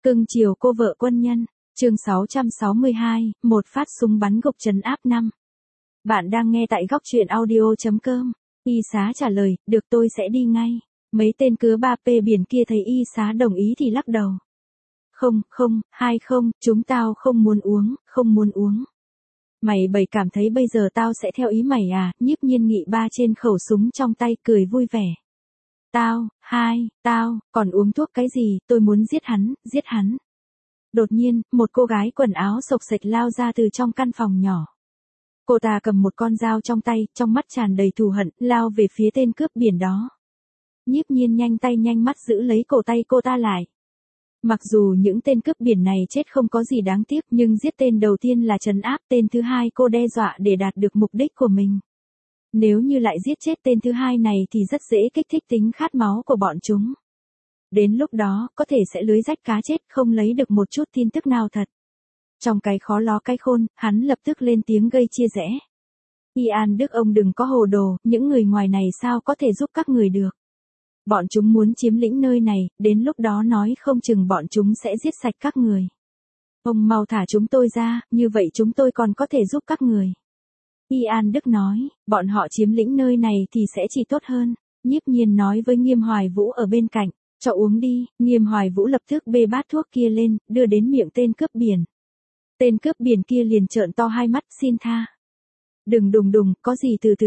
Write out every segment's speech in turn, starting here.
Cưng chiều cô vợ quân nhân. Chương 662, một phát súng bắn gục trấn áp 5. Bạn đang nghe tại góc truyện audio.com. Y Xá trả lời, được tôi sẽ đi ngay. Mấy tên cứa 3P biển kia thấy Y Xá đồng ý thì lắc đầu. Không, chúng tao không muốn uống. Mày bày cảm thấy bây giờ tao sẽ theo ý mày à? Nhiếp Nhiên Nghị ba trên khẩu súng trong tay cười vui vẻ. Tao, còn uống thuốc cái gì, tôi muốn giết hắn. Đột nhiên, một cô gái quần áo xộc xệch lao ra từ trong căn phòng nhỏ. Cô ta cầm một con dao trong tay, trong mắt tràn đầy thù hận, lao về phía tên cướp biển đó. Nhiếp Nhiên nhanh tay nhanh mắt giữ lấy cổ tay cô ta lại. Mặc dù những tên cướp biển này chết không có gì đáng tiếc, nhưng giết tên đầu tiên là trấn áp, tên thứ hai cô đe dọa để đạt được mục đích của mình. Nếu như lại giết chết tên thứ hai này thì rất dễ kích thích tính khát máu của bọn chúng. Đến lúc đó, có thể sẽ lưới rách cá chết, không lấy được một chút tin tức nào thật. Trong cái khó ló cái khôn, hắn lập tức lên tiếng gây chia rẽ. Ian Đức ông đừng có hồ đồ, những người ngoài này sao có thể giúp các người được. Bọn chúng muốn chiếm lĩnh nơi này, đến lúc đó nói không chừng bọn chúng sẽ giết sạch các người. Ông mau thả chúng tôi ra, như vậy chúng tôi còn có thể giúp các người. Ian Đức nói, bọn họ chiếm lĩnh nơi này thì sẽ chỉ tốt hơn. Nhiếp Nhiên nói với Nghiêm Hoài Vũ ở bên cạnh, cho uống đi. Nghiêm Hoài Vũ lập tức bê bát thuốc kia lên, đưa đến miệng tên cướp biển. Tên cướp biển kia liền trợn to hai mắt, xin tha. Đừng đùng, có gì từ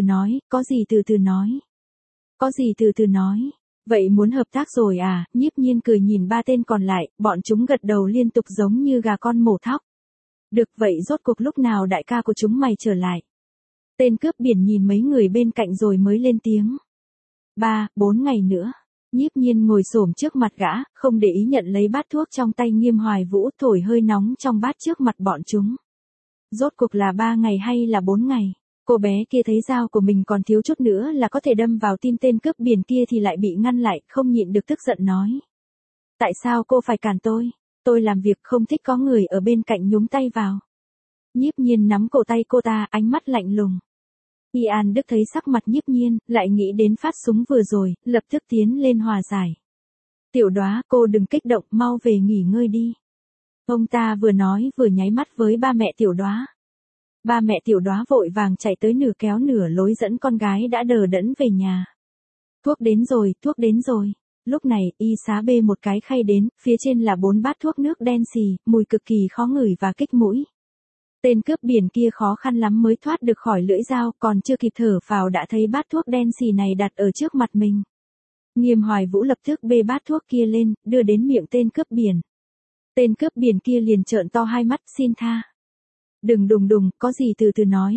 từ nói. Vậy muốn hợp tác rồi à? Nhiếp Nhiên cười nhìn ba tên còn lại, bọn chúng gật đầu liên tục giống như gà con mổ thóc. Được vậy rốt cuộc lúc nào đại ca của chúng mày trở lại? Tên cướp biển nhìn mấy người bên cạnh rồi mới lên tiếng. 3-4 ngày nữa. Nhiếp Nhiên ngồi xổm trước mặt gã, không để ý nhận lấy bát thuốc trong tay Nghiêm Hoài Vũ, thổi hơi nóng trong bát trước mặt bọn chúng. Rốt cuộc là 3 ngày hay là 4 ngày? Cô bé kia thấy dao của mình còn thiếu chút nữa là có thể đâm vào tim tên cướp biển kia thì lại bị ngăn lại, không nhịn được tức giận nói. Tại sao cô phải cản tôi? Tôi làm việc không thích có người ở bên cạnh nhúng tay vào. Nhiếp Nhiên nắm cổ tay cô ta, ánh mắt lạnh lùng. Ian Đức thấy sắc mặt Nhiếp Nhiên, lại nghĩ đến phát súng vừa rồi, lập tức tiến lên hòa giải. Tiểu Đóa, cô đừng kích động, mau về nghỉ ngơi đi. Ông ta vừa nói vừa nháy mắt với ba mẹ Tiểu Đóa. Ba mẹ Tiểu Đóa vội vàng chạy tới nửa kéo nửa lối dẫn con gái đã đờ đẫn về nhà. Thuốc đến rồi. Lúc này, Y Xá bê một cái khay đến, phía trên là 4 bát thuốc nước đen xì, mùi cực kỳ khó ngửi và kích mũi. Tên cướp biển kia khó khăn lắm mới thoát được khỏi lưỡi dao, còn chưa kịp thở phào đã thấy bát thuốc đen xì này đặt ở trước mặt mình. Nghiêm Hoài Vũ lập tức bê bát thuốc kia lên, đưa đến miệng tên cướp biển. Tên cướp biển kia liền trợn to hai mắt, xin tha. Đừng đùng, có gì từ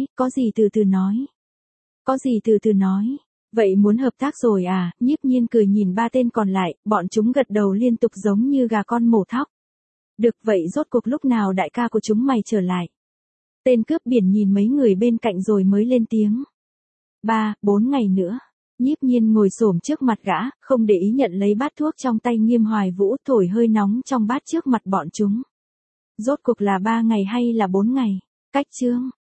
từ nói. Vậy muốn hợp tác rồi à? Nhiếp Nhiên cười nhìn ba tên còn lại, bọn chúng gật đầu liên tục giống như gà con mổ thóc. Được vậy rốt cuộc lúc nào đại ca của chúng mày trở lại? Tên cướp biển nhìn mấy người bên cạnh rồi mới lên tiếng. 3-4 ngày nữa. Nhiếp Nhiên ngồi xổm trước mặt gã, không để ý nhận lấy bát thuốc trong tay Nghiêm Hoài Vũ, thổi hơi nóng trong bát trước mặt bọn chúng. Rốt cuộc là 3 ngày hay là 4 ngày? Cách chương.